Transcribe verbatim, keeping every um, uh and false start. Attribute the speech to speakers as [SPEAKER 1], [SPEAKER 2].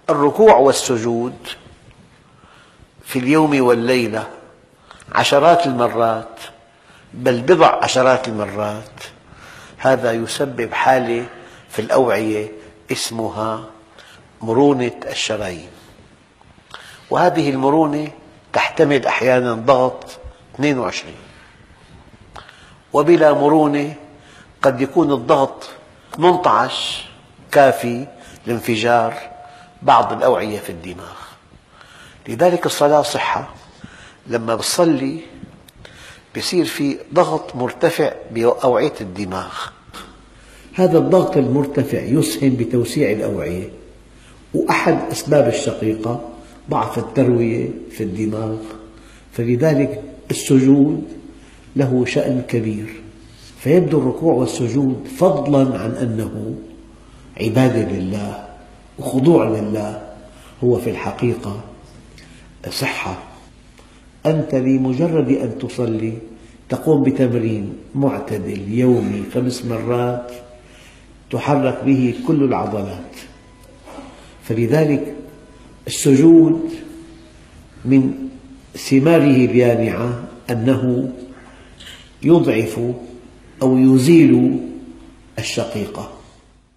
[SPEAKER 1] الركوع والسجود في اليوم والليلة عشرات المرات، بل بضع عشرات المرات، هذا يسبب حالة في الأوعية اسمها مرونة الشرايين، وهذه المرونة تحتمل أحيانا ضغط اثنين وعشرين، وبلا مرونة قد يكون الضغط ثمانية عشر كافي لانفجار بعض الأوعية في الدماغ. لذلك الصلاة صحة، لما تصلي يصير في ضغط مرتفع بأوعية الدماغ، هذا الضغط المرتفع يسهم بتوسيع الأوعية، وأحد أسباب الشقيقة ضعف التروية في الدماغ، فلذلك السجود له شأن كبير. فيبدو الركوع والسجود فضلاً عن أنه عبادة لله وخضوع لله، هو في الحقيقة صحة. أنت لمجرد أن تصلي تقوم بتمرين معتدل يومي خمس مرات تحرك به كل العضلات. فلذلك السجود من ثماره اليانعة أنه يضعف أو يزيل الشقيقة.